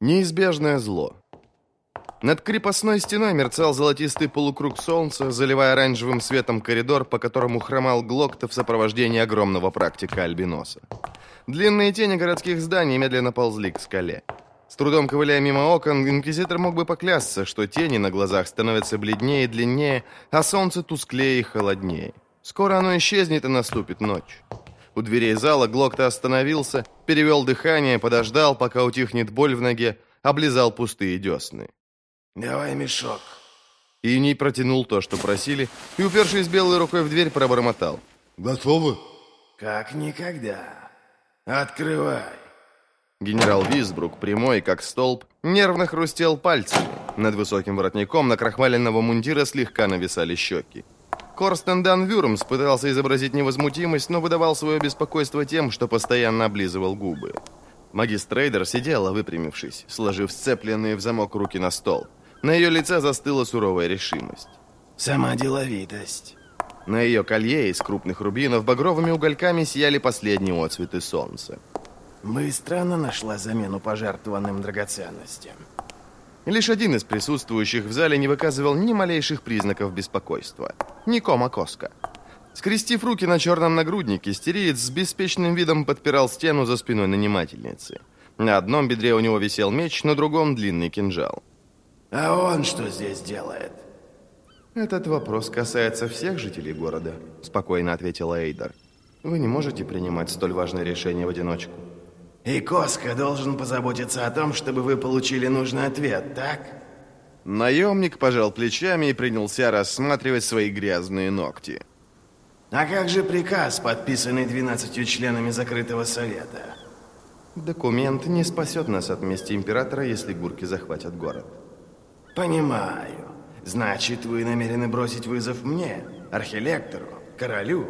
Неизбежное зло. Над крепостной стеной мерцал золотистый полукруг солнца, заливая оранжевым светом коридор, по которому хромал Глокта в сопровождении огромного практика-альбиноса. Длинные тени городских зданий медленно ползли к скале. С трудом ковыляя мимо окон, инквизитор мог бы поклясться, что тени на глазах становятся бледнее и длиннее, а солнце тусклее и холоднее. Скоро оно исчезнет, и наступит ночь. У дверей зала Глокта остановился, перевел дыхание, подождал, пока утихнет боль в ноге, облизал пустые десны. «Давай мешок». Иней протянул то, что просили, и, упершись белой рукой в дверь, пробормотал. «Готовы?» «Как никогда. Открывай». Генерал Висбрук, прямой как столб, нервно хрустел пальцами. Над высоким воротником накрахмаленного мундира слегка нависали щеки. Корстен Дан Вюрмс пытался изобразить невозмутимость, но выдавал свое беспокойство тем, что постоянно облизывал губы. Магистр Эйдер сидела, выпрямившись, сложив сцепленные в замок руки на стол. На ее лице застыла суровая решимость. «Сама деловитость». На ее колье из крупных рубинов багровыми угольками сияли последние отцветы солнца. «Быстро она нашла замену пожертвованным драгоценностям». Лишь один из присутствующих в зале не выказывал ни малейших признаков беспокойства. Никома Коска. Скрестив руки на черном нагруднике, стериец с беспечным видом подпирал стену за спиной нанимательницы. На одном бедре у него висел меч, на другом длинный кинжал. «А он что здесь делает?» «Этот вопрос касается всех жителей города», — спокойно ответила Эйдер. «Вы не можете принимать столь важное решение в одиночку». «И Коска должен позаботиться о том, чтобы вы получили нужный ответ, так?» Наемник пожал плечами и принялся рассматривать свои грязные ногти. «А как же приказ, подписанный 12 членами закрытого совета?» «Документ не спасет нас от мести императора, если гурки захватят город». «Понимаю. Значит, вы намерены бросить вызов мне, архилектору, королю?»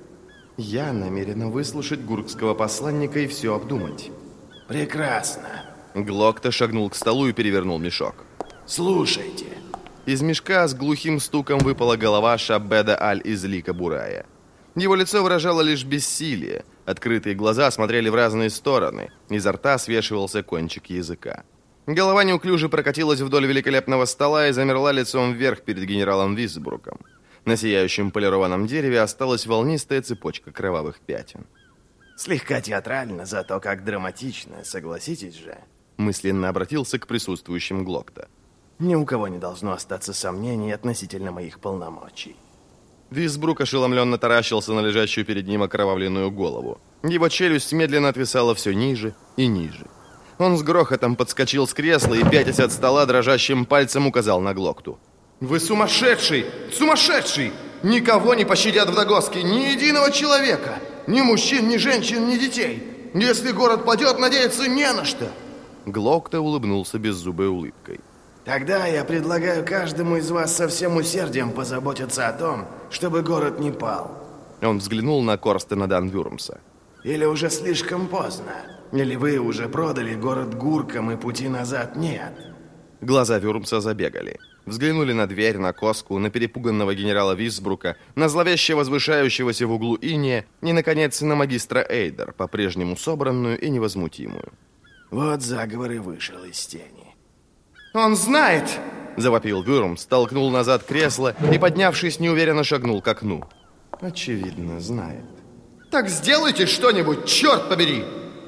«Я намерена выслушать гуркского посланника и все обдумать». «Прекрасно». Глокта шагнул к столу и перевернул мешок. «Слушайте». Из мешка с глухим стуком выпала голова Шаббеда Аль-Излика Бурая. Его лицо выражало лишь бессилие. Открытые глаза смотрели в разные стороны. Изо рта свешивался кончик языка. Голова неуклюже прокатилась вдоль великолепного стола и замерла лицом вверх перед генералом Висбруком. На сияющем полированном дереве осталась волнистая цепочка кровавых пятен. «Слегка театрально, зато как драматично, согласитесь же?» Мысленно обратился к присутствующим Глокта. «Ни у кого не должно остаться сомнений относительно моих полномочий». Висбрук ошеломленно таращился на лежащую перед ним окровавленную голову. Его челюсть медленно отвисала все ниже и ниже. Он с грохотом подскочил с кресла и, пятясь от стола, дрожащим пальцем указал на Глокту. «Вы сумасшедший! Сумасшедший! Никого не пощадят в Дагоске, ни единого человека! Ни мужчин, ни женщин, ни детей! Если город падет, надеяться не на что!» Глокта улыбнулся беззубой улыбкой. «Тогда я предлагаю каждому из вас со всем усердием позаботиться о том, чтобы город не пал». Он взглянул на Корстена Дан Вюрмса. «Или уже слишком поздно? Или вы уже продали город гуркам и пути назад нет?» Глаза Вюрмса забегали. Взглянули на дверь, на Коску, на перепуганного генерала Висбрука, на зловеще возвышающегося в углу Иния и, наконец, на магистра Эйдер, по-прежнему собранную и невозмутимую. Вот заговор и вышел из тени. «Он знает!» – завопил Вюрмс, толкнул назад кресло и, поднявшись, неуверенно шагнул к окну. «Очевидно, знает». «Так сделайте что-нибудь, черт побери!»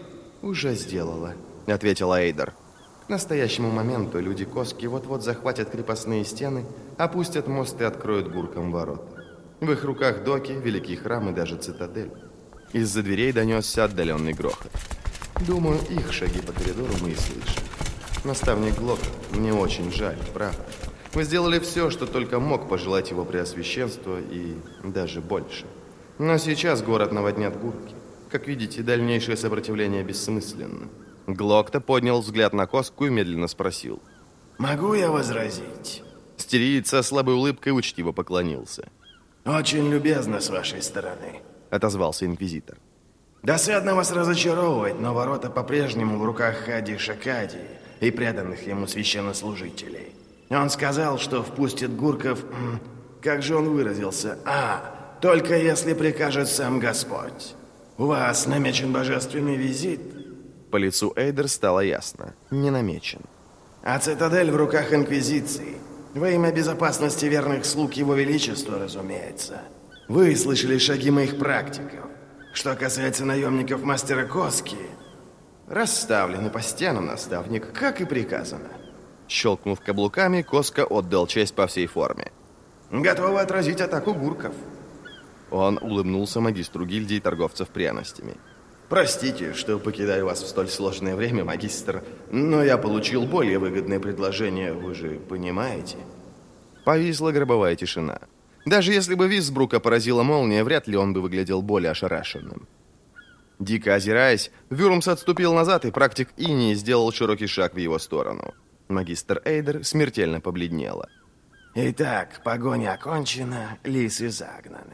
«Уже сделала», – ответила Эйдер. К настоящему моменту люди Коски вот-вот захватят крепостные стены, опустят мост и откроют гуркам ворота. В их руках доки, великий храм и даже цитадель. Из-за дверей донесся отдаленный грохот. Думаю, их шаги по коридору мы и слышим. Наставник Глок, мне очень жаль, правда. Вы сделали все, что только мог пожелать его преосвященству, и даже больше. Но сейчас город наводнят гурки. Как видите, дальнейшее сопротивление бессмысленно. Глокта поднял взгляд на Коску и медленно спросил. «Могу я возразить?» Стериец со слабой улыбкой учтиво поклонился. «Очень любезно с вашей стороны», — отозвался инквизитор. «Досадно вас разочаровывать, но ворота по-прежнему в руках Хади Шакади и преданных ему священнослужителей. Он сказал, что впустит гурков, как же он выразился, только если прикажет сам Господь. У вас намечен божественный визит?» По лицу Эйдер стало ясно. Не намечен. А цитадель в руках Инквизиции. Во имя безопасности верных слуг Его Величества, разумеется. Вы слышали шаги моих практиков. Что касается наемников мастера Коски, расставлены по стенам, наставник, как и приказано. Щелкнув каблуками, Коска отдал честь по всей форме. Готовы отразить атаку гурков. Он улыбнулся магистру гильдии торговцев пряностями. Простите, что покидаю вас в столь сложное время, магистр, но я получил более выгодное предложение, вы же понимаете. Повисла гробовая тишина. Даже если бы Висбрука поразила молния, вряд ли он бы выглядел более ошарашенным. Дико озираясь, Вюрмс отступил назад, и практик Инии сделал широкий шаг в его сторону. Магистр Эйдер смертельно побледнела. Итак, погоня окончена, лисы загнаны.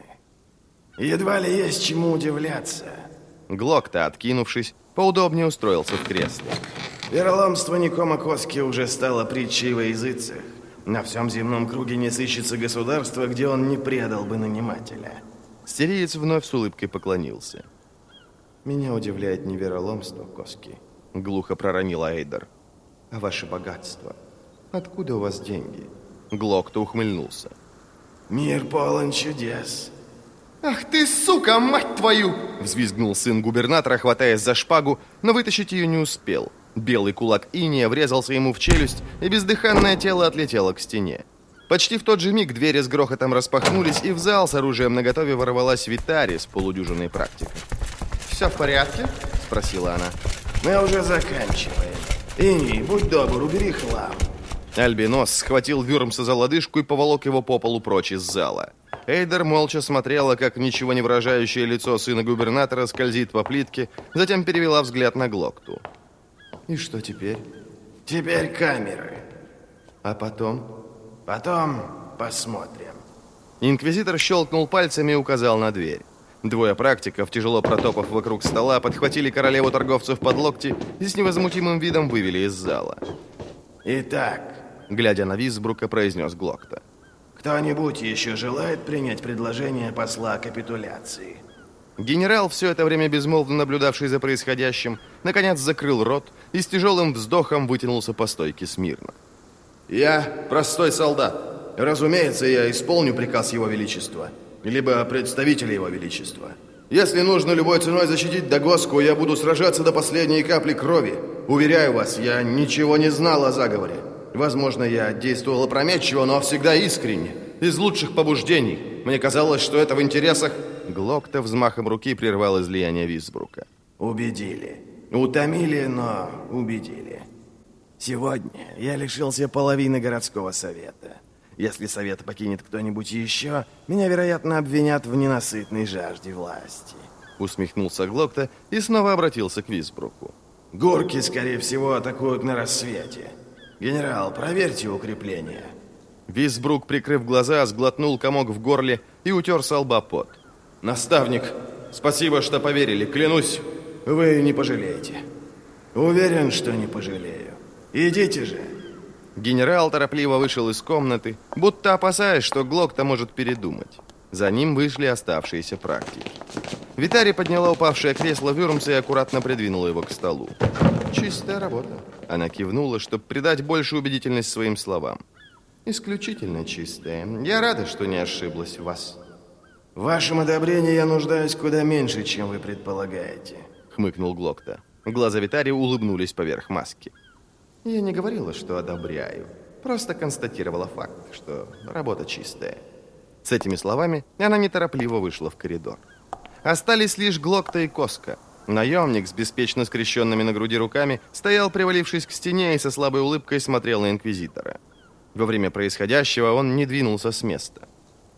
Едва ли есть чему удивляться. Глокта, откинувшись, поудобнее устроился в кресле. Вероломство Никома Коски уже стало притчей во языцах. На всем земном круге не сыщется государства, где он не предал бы нанимателя. Сириец вновь с улыбкой поклонился. Меня удивляет не вероломство, Коски, глухо проронила Эйдер, а ваше богатство. Откуда у вас деньги? Глокта ухмыльнулся. Мир полон чудес. «Ах ты, сука, мать твою!» Взвизгнул сын губернатора, хватаясь за шпагу, но вытащить ее не успел. Белый кулак Иния врезался ему в челюсть, и бездыханное тело отлетело к стене. Почти в тот же миг двери с грохотом распахнулись, и в зал с оружием наготове ворвалась Витари с полудюжиной практикой. «Все в порядке?» – спросила она. «Мы уже заканчиваем. Иний, будь добр, убери хлам». Альбинос схватил Вюрмса за лодыжку и поволок его по полу прочь из зала. Эйдер молча смотрела, как ничего не выражающее лицо сына губернатора скользит по плитке, затем перевела взгляд на Глокту. «И что теперь?» «Теперь камеры. А потом?» «Потом посмотрим». Инквизитор щелкнул пальцами и указал на дверь. Двое практиков, тяжело протопав вокруг стола, подхватили королеву торговцев под локти и с невозмутимым видом вывели из зала. «Итак», глядя на Висбрука, произнес Глокта. «Кто-нибудь еще желает принять предложение посла о капитуляции?» Генерал, все это время безмолвно наблюдавший за происходящим, наконец закрыл рот и с тяжелым вздохом вытянулся по стойке смирно. «Я простой солдат. Разумеется, я исполню приказ Его Величества, либо представителя Его Величества. Если нужно любой ценой защитить Дагоску, я буду сражаться до последней капли крови. Уверяю вас, я ничего не знал о заговоре. Возможно, я действовал опрометчиво, но всегда искренне, из лучших побуждений. Мне казалось, что это в интересах...» Глокта взмахом руки прервал излияние Висбрука. «Убедили. Утомили, но убедили. Сегодня я лишился половины городского совета. Если совет покинет кто-нибудь еще, меня, вероятно, обвинят в ненасытной жажде власти». Усмехнулся Глокта и снова обратился к Висбруку. «Гурки, скорее всего, атакуют на рассвете. Генерал, проверьте укрепления». Висбрук, прикрыв глаза, сглотнул комок в горле и утер со лба пот. «Наставник, спасибо, что поверили, клянусь, вы не пожалеете». «Уверен, что не пожалею. Идите же». Генерал торопливо вышел из комнаты, будто опасаясь, что Глокта может передумать. За ним вышли оставшиеся практики. Витари подняла упавшее кресло Вюрмса и аккуратно придвинула его к столу. «Чистая работа». Она кивнула, чтобы придать большую убедительность своим словам. «Исключительно чистая. Я рада, что не ошиблась в вас». «В вашем одобрении я нуждаюсь куда меньше, чем вы предполагаете», — хмыкнул Глокта. Глаза Витари улыбнулись поверх маски. «Я не говорила, что одобряю. Просто констатировала факт, что работа чистая». С этими словами она неторопливо вышла в коридор. Остались лишь Глокта и Коска. Наемник с беспечно скрещенными на груди руками стоял, привалившись к стене, и со слабой улыбкой смотрел на инквизитора. Во время происходящего он не двинулся с места.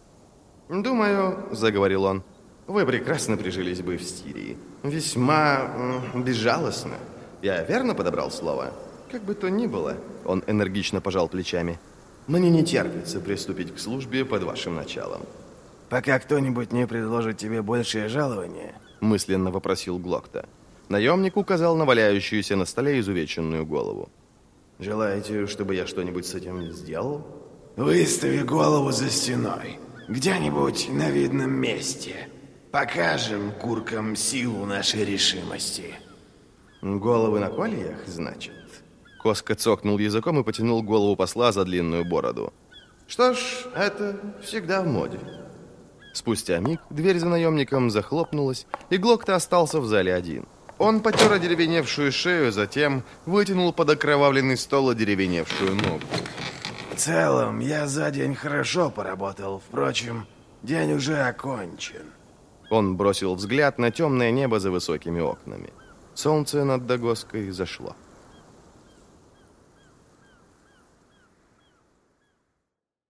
«Думаю, — заговорил он, — вы прекрасно прижились бы в Сирии. Весьма безжалостно. Я верно подобрал слово? Как бы то ни было, — он энергично пожал плечами, — мне не терпится приступить к службе под вашим началом». «Пока кто-нибудь не предложит тебе большее жалование?» — мысленно вопросил Глокта. Наемник указал на валяющуюся на столе изувеченную голову. «Желаете, чтобы я что-нибудь с этим сделал?» «Выстави голову за стеной. Где-нибудь на видном месте. Покажем куркам силу нашей решимости». Головы на кольях, значит? Коска цокнул языком и потянул голову посла за длинную бороду. Что ж, это всегда в моде. Спустя миг дверь за наемником захлопнулась, и Глокта остался в зале один. Он потер одеревеневшую шею, затем вытянул под окровавленный стол одеревеневшую ногу. В целом, я за день хорошо поработал. Впрочем, день уже окончен. Он бросил взгляд на темное небо за высокими окнами. Солнце над Дагоской зашло.